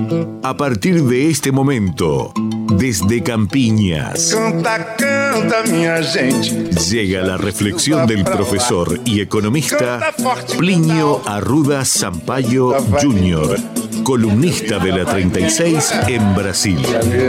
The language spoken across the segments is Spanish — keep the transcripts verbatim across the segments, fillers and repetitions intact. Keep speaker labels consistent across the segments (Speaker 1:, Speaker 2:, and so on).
Speaker 1: A partir de este momento, desde Campiñas,
Speaker 2: Canta, canta, minha gente.
Speaker 1: llega la reflexión del profesor y economista Plinio Arruda Sampaio júnior, columnista de la treinta y seis en Brasil.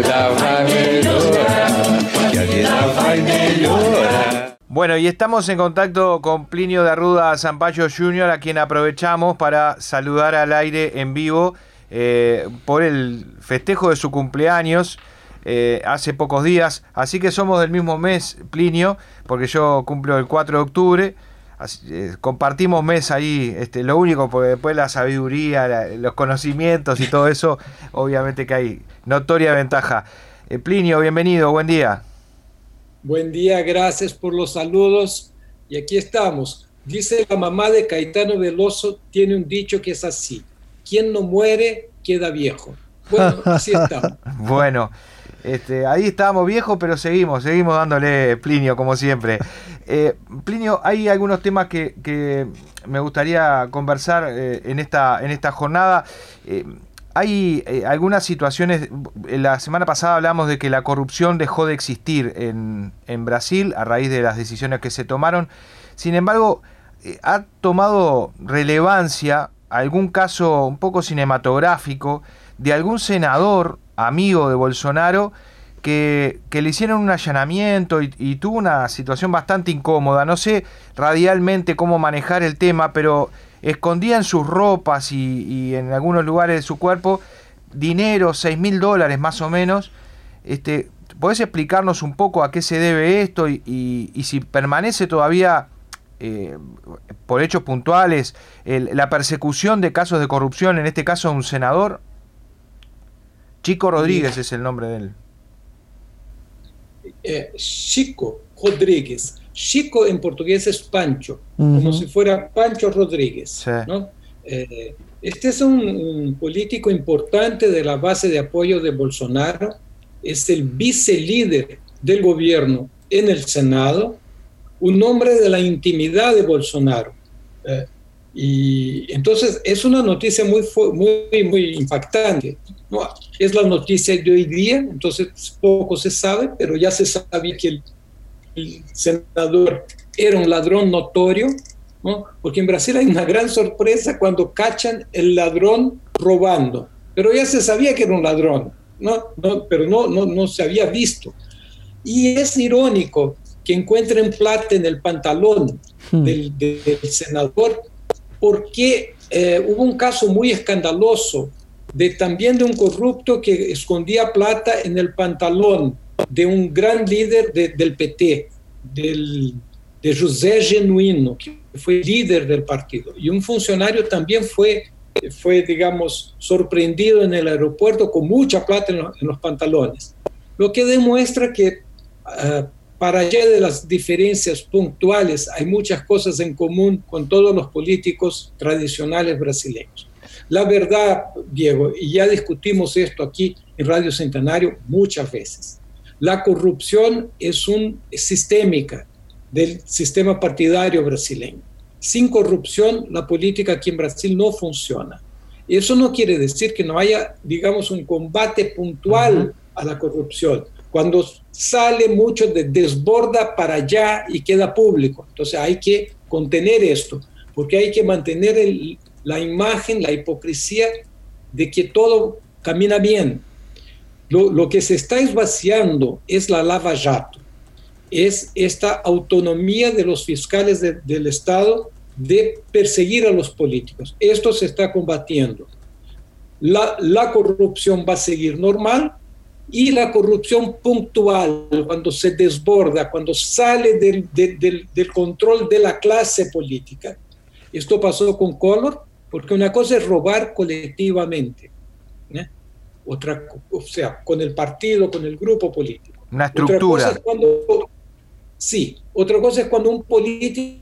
Speaker 3: Bueno, y estamos en contacto con Plinio de Arruda Sampaio júnior, a quien aprovechamos para saludar al aire en vivo eh, por el festejo de su cumpleaños eh, hace pocos días. Así que somos del mismo mes, Plinio, porque yo cumplo el cuatro de octubre. Así, eh, compartimos mes ahí, este, lo único, porque después la sabiduría, la, los conocimientos y todo eso, obviamente que hay notoria ventaja. Eh, Plinio, bienvenido, buen día.
Speaker 4: Buen día, gracias por los saludos. Y aquí estamos. Dice la mamá de Caetano Veloso, tiene un dicho que es así: quien no muere, queda viejo. Bueno, así estamos.
Speaker 3: Bueno, este, ahí estábamos viejos, pero seguimos, seguimos dándole, Plinio, como siempre. Eh, Plinio, hay algunos temas que, que me gustaría conversar eh, en, esta, en esta jornada. Eh, Hay eh, algunas situaciones, la semana pasada hablamos de que la corrupción dejó de existir en, en Brasil a raíz de las decisiones que se tomaron. Sin embargo, eh, ha tomado relevancia algún caso un poco cinematográfico de algún senador amigo de Bolsonaro que, que le hicieron un allanamiento y, y tuvo una situación bastante incómoda. No sé radialmente cómo manejar el tema, pero escondía en sus ropas y, y en algunos lugares de su cuerpo dinero, seis mil dólares más o menos. Este, ¿podés explicarnos un poco a qué se debe esto y, y, y si permanece todavía, eh, por hechos puntuales, el, la persecución de casos de corrupción, en este caso un senador? Chico Rodríguez es el nombre de él.
Speaker 4: Eh, Chico Rodríguez. Chico en portugués es Pancho, uh-huh. como si fuera Pancho Rodríguez, sí. ¿no? Eh, este es un, un político importante de la base de apoyo de Bolsonaro, es el vicelíder del gobierno en el Senado, un hombre de la intimidad de Bolsonaro. Eh, y entonces es una noticia muy, muy, muy impactante, ¿no? Es la noticia de hoy día, entonces poco se sabe, pero ya se sabía que el el senador era un ladrón notorio, ¿no? Porque en Brasil hay una gran sorpresa cuando cachan el ladrón robando, pero ya se sabía que era un ladrón, ¿no? No, pero no, no, no se había visto. Y es irónico que encuentren plata en el pantalón hmm. del, del senador, porque eh, hubo un caso muy escandaloso de, también de un corrupto que escondía plata en el pantalón de un gran líder de, del P T, del, de José Genuino, que fue líder del partido. Y un funcionario también fue, fue, digamos, sorprendido en el aeropuerto con mucha plata en los, en los pantalones. Lo que demuestra que, uh, para allá de las diferencias puntuales, hay muchas cosas en común con todos los políticos tradicionales brasileños. La verdad, Diego, y ya discutimos esto aquí en Radio Centenario muchas veces, la corrupción es un, es sistémica del sistema partidario brasileño. Sin corrupción, la política aquí en Brasil no funciona. Eso no quiere decir que no haya, digamos, un combate puntual uh-huh. a la corrupción. Cuando sale mucho, de, desborda para allá y queda público. Entonces hay que contener esto, porque hay que mantener el, la imagen, la hipocresía de que todo camina bien. Lo, lo que se está esvaciando es la Lava Jato, es esta autonomía de los fiscales de, del Estado de perseguir a los políticos. Esto se está combatiendo. La, la corrupción va a seguir normal y la corrupción puntual, cuando se desborda, cuando sale del, de, del, del control de la clase política. Esto pasó con Collor, porque una cosa es robar colectivamente, ¿eh? Otra, o sea, con el partido, con el grupo político.
Speaker 3: Una estructura.
Speaker 4: Otra cosa es cuando, sí, otra cosa es cuando un político...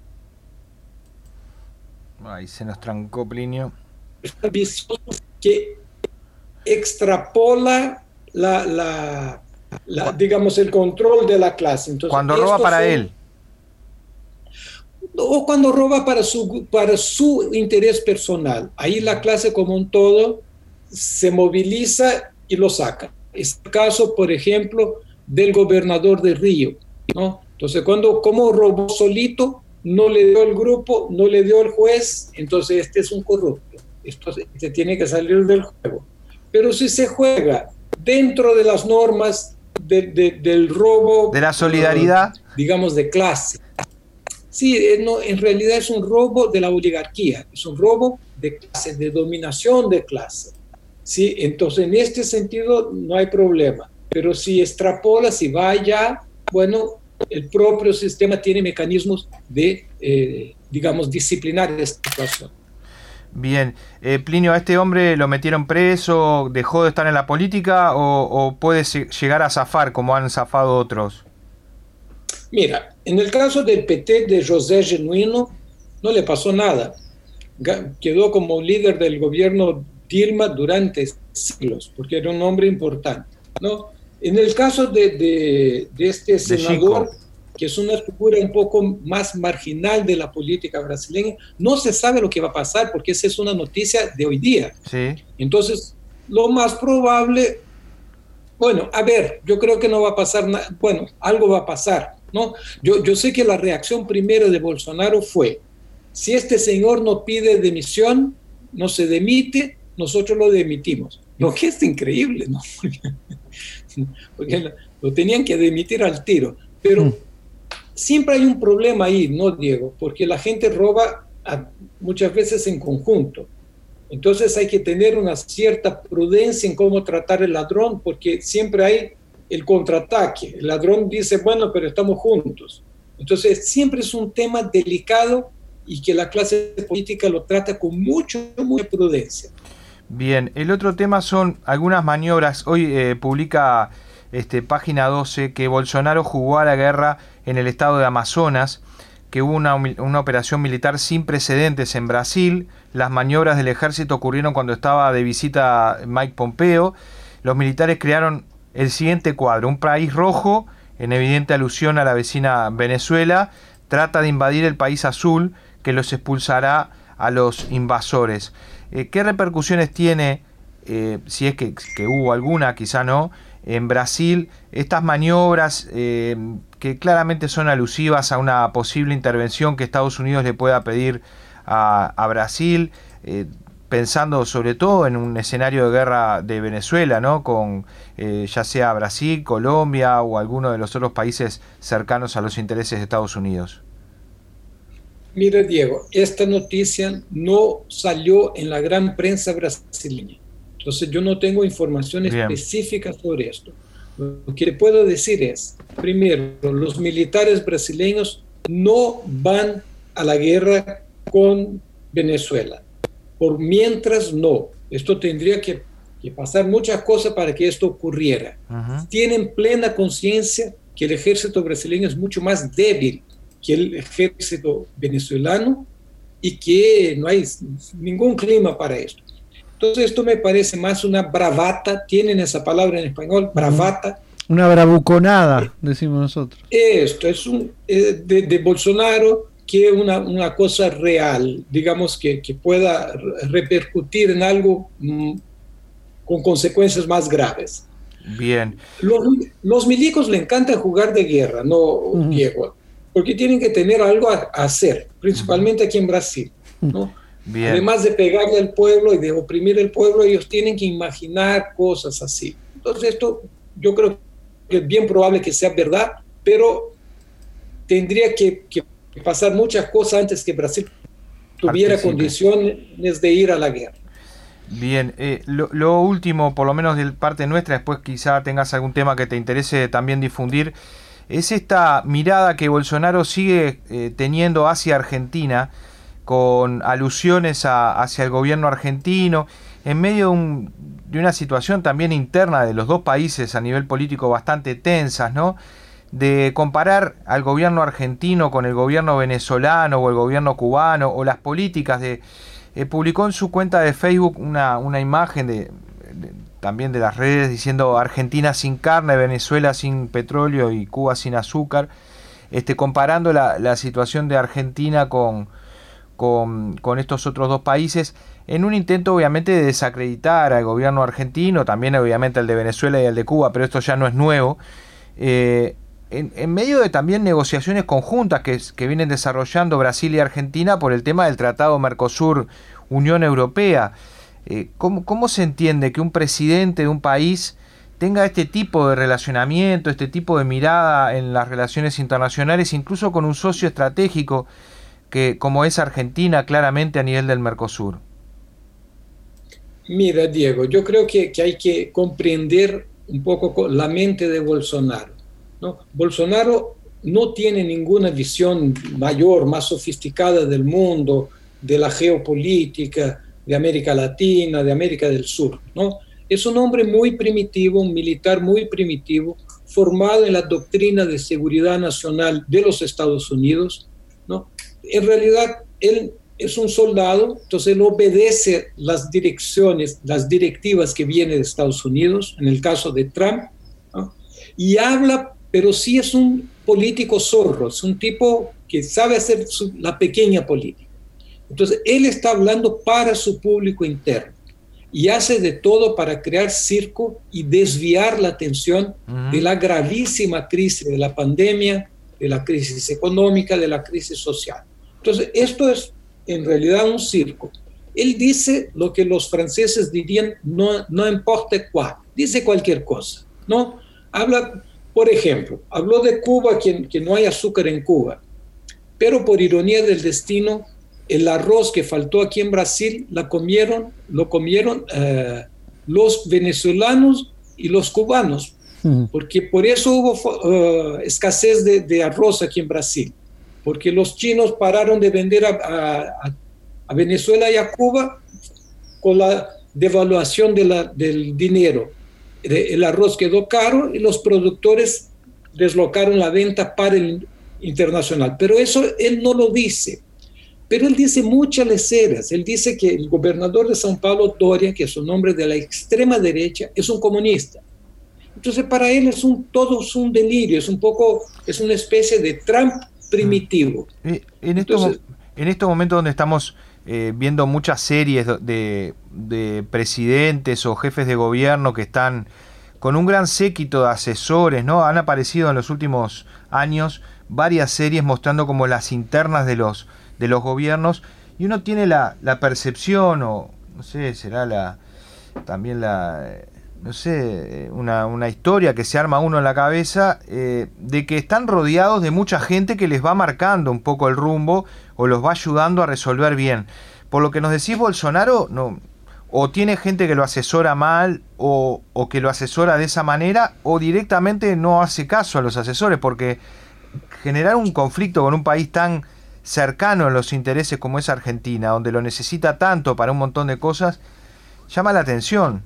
Speaker 3: Ahí se nos trancó Plinio.
Speaker 4: Que extrapola la, la, la, digamos, el control de la clase. Entonces,
Speaker 3: cuando roba para son, él.
Speaker 4: O cuando roba para su, para su interés personal. Ahí la clase como un todo se moviliza y lo saca. Es el caso, por ejemplo, del gobernador de Río, ¿no? Entonces, cuando como robó solito, no le dio el grupo, no le dio el juez, entonces este es un corrupto. Esto este tiene que salir del juego. Pero si se juega dentro de las normas de, de, del robo...
Speaker 3: De la solidaridad.
Speaker 4: Uh, digamos, de clase. Sí, no, en realidad es un robo de la oligarquía, es un robo de clase, de dominación de clase. Sí, entonces en este sentido no hay problema. Pero si extrapola, si va allá, bueno, el propio sistema tiene mecanismos de, eh, digamos, disciplinar esta situación.
Speaker 3: Bien, eh, Plinio, ¿a este hombre lo metieron preso, dejó de estar en la política o, o puede llegar a zafar como han zafado otros?
Speaker 4: Mira, en el caso del P T de José Genuino no le pasó nada. Quedó como líder del gobierno Dilma durante siglos, porque era un hombre importante, ¿no? En el caso de, de, de este senador, que es una figura un poco más marginal de la política brasileña, no se sabe lo que va a pasar, porque esa es una noticia de hoy día.
Speaker 3: Sí.
Speaker 4: Entonces, lo más probable, bueno, a ver, yo creo que no va a pasar nada, bueno, algo va a pasar, ¿no? Yo, yo sé que la reacción primera de Bolsonaro fue, si este señor no pide dimisión, no se demite, nosotros lo demitimos. Lo que es increíble, ¿no? Porque lo, lo tenían que demitir al tiro. Pero mm. siempre hay un problema ahí, ¿no, Diego? Porque la gente roba a, muchas veces en conjunto. Entonces hay que tener una cierta prudencia en cómo tratar al ladrón, porque siempre hay el contraataque. El ladrón dice, bueno, pero estamos juntos. Entonces siempre es un tema delicado y que la clase política lo trata con mucho, mucha prudencia.
Speaker 3: Bien, el otro tema son algunas maniobras. Hoy eh, publica este, Página doce que Bolsonaro jugó a la guerra en el estado de Amazonas, que hubo una, una operación militar sin precedentes en Brasil. Las maniobras del ejército ocurrieron cuando estaba de visita Mike Pompeo. Los militares crearon el siguiente cuadro: un país rojo, en evidente alusión a la vecina Venezuela, trata de invadir el país azul, que los expulsará a los invasores. Eh, ¿Qué repercusiones tiene, eh, si es que, que hubo alguna, quizá no, en Brasil, estas maniobras eh, que claramente son alusivas a una posible intervención que Estados Unidos le pueda pedir a, a Brasil, eh, pensando sobre todo en un escenario de guerra de Venezuela, ¿no? Con eh, ya sea Brasil, Colombia o alguno de los otros países cercanos a los intereses de Estados Unidos?
Speaker 4: Mira, Diego, esta noticia no salió en la gran prensa brasileña. Entonces yo no tengo información Bien. específica sobre esto. Lo que puedo decir es, primero, los militares brasileños no van a la guerra con Venezuela. Por mientras no. Esto tendría que, que pasar muchas cosas para que esto ocurriera. Uh-huh. Tienen plena conciencia que el ejército brasileño es mucho más débil que el ejército venezolano y que no hay ningún clima para esto. Entonces esto me parece más una bravata, tienen esa palabra en español, bravata.
Speaker 5: Una bravuconada, decimos nosotros.
Speaker 4: Esto es un, eh, de, de Bolsonaro, que una, una cosa real, digamos que, que pueda repercutir en algo mm, con consecuencias más graves.
Speaker 3: Bien.
Speaker 4: Los, los milicos le encanta jugar de guerra, ¿no, uh-huh. Diego? Porque tienen que tener algo a hacer, principalmente aquí en Brasil, ¿no?
Speaker 3: Bien.
Speaker 4: Además de pegarle al pueblo y de oprimir al pueblo, ellos tienen que imaginar cosas así. Entonces esto yo creo que es bien probable que sea verdad, pero tendría que, que pasar muchas cosas antes que Brasil tuviera Participe. condiciones de ir a la guerra.
Speaker 3: Bien, eh, lo, lo último, por lo menos de parte nuestra, después quizá tengas algún tema que te interese también difundir, es esta mirada que Bolsonaro sigue eh, teniendo hacia Argentina, con alusiones a, hacia el gobierno argentino, en medio de, un, de una situación también interna de los dos países a nivel político bastante tensas, ¿no? De comparar al gobierno argentino con el gobierno venezolano o el gobierno cubano o las políticas de... Eh, publicó en su cuenta de Facebook una, una imagen de, de también de las redes diciendo Argentina sin carne, Venezuela sin petróleo y Cuba sin azúcar, este, comparando la, la situación de Argentina con, con, con estos otros dos países. en un intento obviamente de desacreditar al gobierno argentino, también obviamente al de Venezuela y al de Cuba, pero esto ya no es nuevo, eh, en, en medio de también negociaciones conjuntas que, que vienen desarrollando Brasil y Argentina por el tema del Tratado Mercosur-Unión Europea. Eh, ¿cómo, ¿Cómo se entiende que un presidente de un país tenga este tipo de relacionamiento, este tipo de mirada en las relaciones internacionales, incluso con un socio estratégico que como es Argentina claramente a nivel del Mercosur?
Speaker 4: Mira, Diego, yo creo que, que hay que comprender un poco la mente de Bolsonaro, ¿no? Bolsonaro no tiene ninguna visión mayor, más sofisticada del mundo, de la geopolítica, de América Latina, de América del Sur, ¿no? Es un hombre muy primitivo, un militar muy primitivo, formado en la doctrina de seguridad nacional de los Estados Unidos, ¿no? En realidad, él es un soldado, entonces él obedece las direcciones, las directivas que vienen de Estados Unidos, en el caso de Trump, ¿no? Y habla, pero sí es un político zorro, es un tipo que sabe hacer su, la pequeña política. Entonces, él está hablando para su público interno y hace de todo para crear circo y desviar la atención uh-huh. de la gravísima crisis de la pandemia, de la crisis económica, de la crisis social. Entonces, esto es en realidad un circo. Él dice lo que los franceses dirían, no, no importa cuál, dice cualquier cosa, ¿no? Habla, por ejemplo, habló de Cuba, que, que no hay azúcar en Cuba, pero por ironía del destino, el arroz que faltó aquí en Brasil la comieron, lo comieron uh, los venezolanos y los cubanos, uh-huh. porque por eso hubo uh, escasez de, de arroz aquí en Brasil, porque los chinos pararon de vender a, a, a Venezuela y a Cuba con la devaluación de la, del dinero. El arroz quedó caro y los productores deslocaron la venta para el internacional. Pero eso él no lo dice. Pero él dice muchas leceras. Él dice que el gobernador de São Paulo, Doria, que es un hombre de la extrema derecha, es un comunista. Entonces para él es un, todo es un delirio, es un poco, es una especie de Trump primitivo.
Speaker 3: En, en, estos, Entonces, en estos momentos donde estamos eh, viendo muchas series de, de presidentes o jefes de gobierno que están con un gran séquito de asesores, ¿no? Han aparecido en los últimos años varias series mostrando como las internas de los, de los gobiernos, y uno tiene la, la percepción, o no sé, será la también la... no sé, una, una historia que se arma uno en la cabeza, eh, de que están rodeados de mucha gente que les va marcando un poco el rumbo o los va ayudando a resolver bien. Por lo que nos decís, Bolsonaro, no, o tiene gente que lo asesora mal, o, o que lo asesora de esa manera, o directamente no hace caso a los asesores, porque generar un conflicto con un país tan cercano en los intereses como es Argentina, donde lo necesita tanto para un montón de cosas, llama la atención.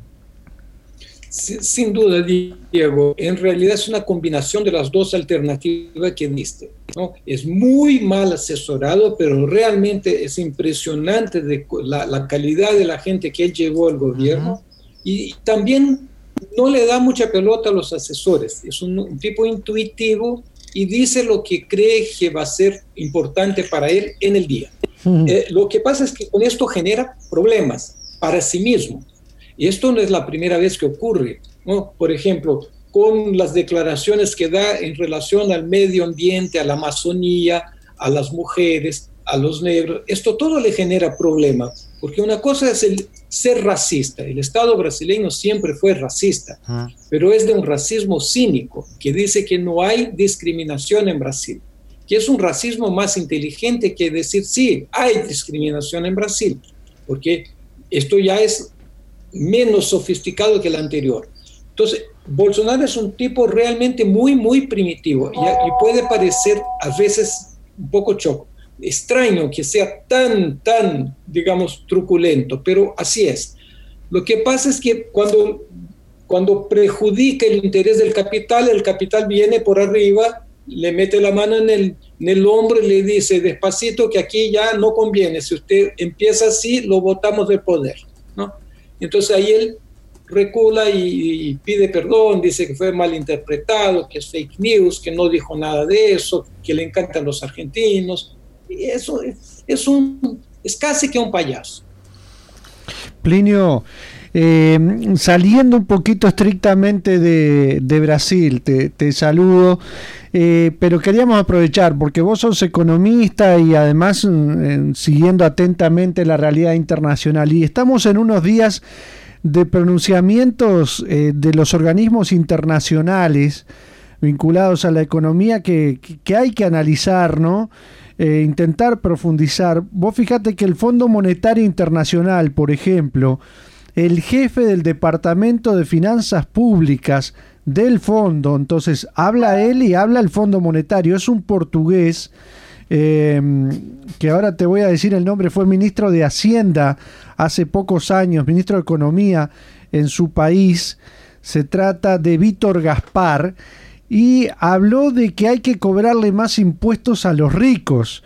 Speaker 4: Sin duda, Diego, en realidad es una combinación de las dos alternativas que diste, ¿no? Es muy mal asesorado, pero realmente es impresionante de la, la calidad de la gente que él llevó al gobierno, uh-huh. y también no le da mucha pelota a los asesores. Es un, un tipo intuitivo y dice lo que cree que va a ser importante para él en el día. Uh-huh. Eh, lo que pasa es que con esto genera problemas para sí mismo. Y esto no es la primera vez que ocurre, ¿no? Por ejemplo, con las declaraciones que da en relación al medio ambiente, a la Amazonía, a las mujeres, a los negros, esto todo le genera problemas, porque una cosa es el ser racista. El Estado brasileño siempre fue racista, uh-huh. pero es de un racismo cínico, que dice que no hay discriminación en Brasil, que es un racismo más inteligente que decir, sí, hay discriminación en Brasil, porque esto ya es menos sofisticado que el anterior. Entonces, Bolsonaro es un tipo realmente muy, muy primitivo, y, y puede parecer a veces un poco choco, extraño que sea tan, tan, digamos, truculento, pero así es. Lo que pasa es que cuando, cuando perjudica el interés del capital, el capital viene por arriba, le mete la mano en el, en el hombro y le dice, despacito, que aquí ya no conviene, si usted empieza así, lo botamos del poder, ¿no? Entonces ahí él recula y, y pide perdón, dice que fue malinterpretado, que es fake news, que no dijo nada de eso, que le encantan los argentinos. Y eso es, es, un, es casi que un payaso.
Speaker 5: Plinio, eh, saliendo un poquito estrictamente de, de Brasil, te, te saludo, eh, pero queríamos aprovechar, porque vos sos economista y además eh, siguiendo atentamente la realidad internacional, y estamos en unos días de pronunciamientos eh, de los organismos internacionales vinculados a la economía que, que hay que analizar, ¿no? Eh, intentar profundizar. Vos fíjate que el Fondo Monetario Internacional, por ejemplo, el jefe del Departamento de Finanzas Públicas del fondo, entonces habla él y habla el Fondo Monetario, es un portugués, eh, que ahora te voy a decir el nombre, fue ministro de Hacienda hace pocos años, ministro de Economía en su país, se trata de Vítor Gaspar, y habló de que hay que cobrarle más impuestos a los ricos.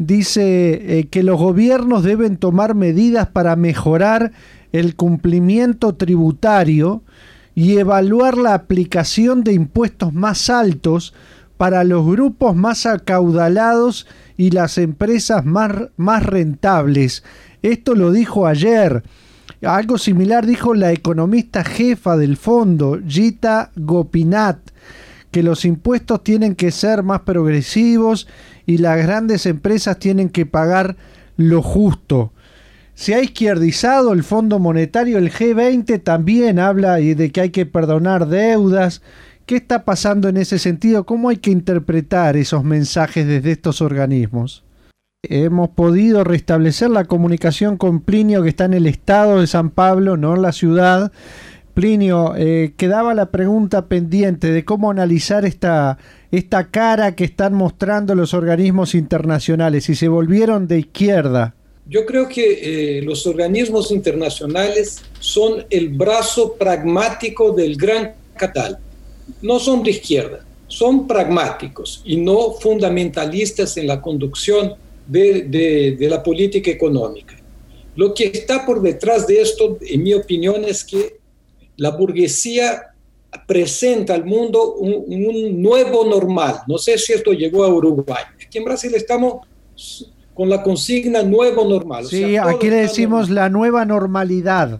Speaker 5: Dice eh, que los gobiernos deben tomar medidas para mejorar el cumplimiento tributario y evaluar la aplicación de impuestos más altos para los grupos más acaudalados y las empresas más, más rentables. Esto lo dijo ayer. Algo similar dijo la economista jefa del fondo, Gita Gopinath, que los impuestos tienen que ser más progresivos y las grandes empresas tienen que pagar lo justo. Se ha izquierdizado el Fondo Monetario, el G veinte también habla de que hay que perdonar deudas. ¿Qué está pasando en ese sentido? ¿Cómo hay que interpretar esos mensajes desde estos organismos? Hemos podido restablecer la comunicación con Plinio, que está en el estado de San Pablo, no en la ciudad. Plinio, eh, quedaba la pregunta pendiente de cómo analizar esta, esta cara que están mostrando los organismos internacionales, si se volvieron de izquierda.
Speaker 4: Yo creo que eh, los organismos internacionales son el brazo pragmático del gran capital. No son de izquierda, son pragmáticos y no fundamentalistas en la conducción de, de, de la política económica. Lo que está por detrás de esto, en mi opinión, es que la burguesía presenta al mundo un, un nuevo normal. No sé si esto llegó a Uruguay. Aquí en Brasil estamos con la consigna nuevo normal.
Speaker 5: Sí, o sea, aquí le decimos normal. La nueva normalidad.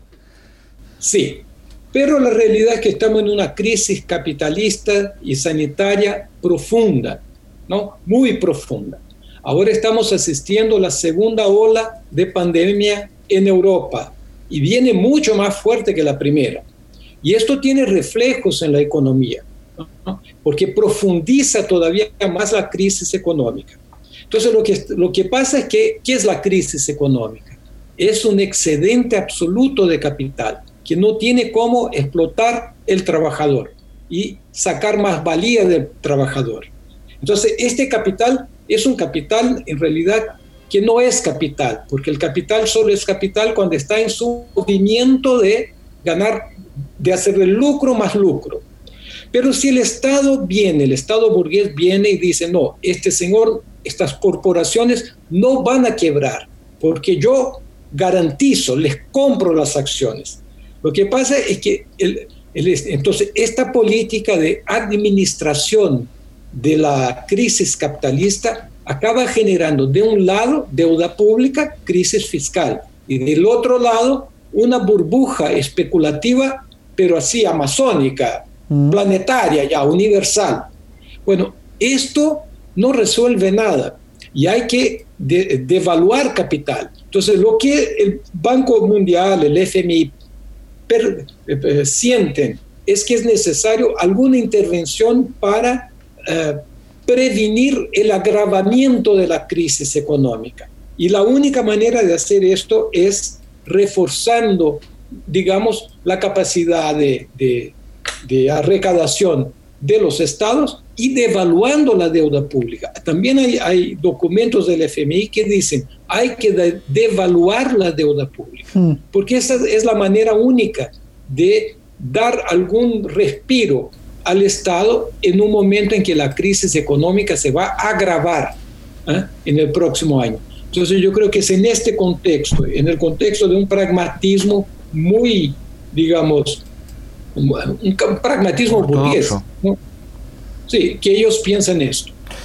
Speaker 4: Sí, pero la realidad es que estamos en una crisis capitalista y sanitaria profunda, ¿no? Muy profunda. Ahora estamos asistiendo a la segunda ola de pandemia en Europa y viene mucho más fuerte que la primera. Y esto tiene reflejos en la economía, ¿no? Porque profundiza todavía más la crisis económica. Entonces, lo que, lo que pasa es que, ¿qué es la crisis económica? Es un excedente absoluto de capital que no tiene cómo explotar el trabajador y sacar más valía del trabajador. Entonces, este capital es un capital, en realidad, que no es capital, porque el capital solo es capital cuando está en su movimiento de ganar, de hacer el lucro más lucro. Pero si el Estado viene, el Estado burgués viene y dice, no, este señor, estas corporaciones no van a quebrar, porque yo garantizo, les compro las acciones. Lo que pasa es que el, el, entonces esta política de administración de la crisis capitalista acaba generando de un lado deuda pública, crisis fiscal, y del otro lado una burbuja especulativa, pero así amazónica, mm. planetaria ya, universal. Bueno, esto no resuelve nada y hay que de, devaluar capital. Entonces, lo que el Banco Mundial, el F M I, per, eh, sienten es que es necesario alguna intervención para eh, prevenir el agravamiento de la crisis económica. Y la única manera de hacer esto es reforzando, digamos, la capacidad de, de, de recaudación de los estados y devaluando la deuda pública. También hay, hay documentos del F M I que dicen hay que de, devaluar la deuda pública, mm. porque esa es la manera única de dar algún respiro al Estado en un momento en que la crisis económica se va a agravar ¿eh? en el próximo año. Entonces yo creo que es en este contexto, en el contexto de un pragmatismo muy, digamos, un, un pragmatismo burgués, ¿no? Sí, que ellos piensan esto.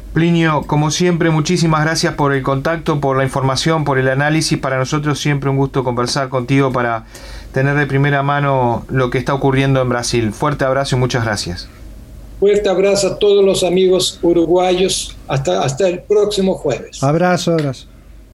Speaker 3: Plinio, como siempre, muchísimas gracias por el contacto, por la información, por el análisis. Para nosotros siempre un gusto conversar contigo para tener de primera mano lo que está ocurriendo en Brasil. Fuerte abrazo y muchas gracias.
Speaker 4: Fuerte abrazo a todos los amigos uruguayos. Hasta, hasta el próximo jueves.
Speaker 5: Abrazo, abrazo.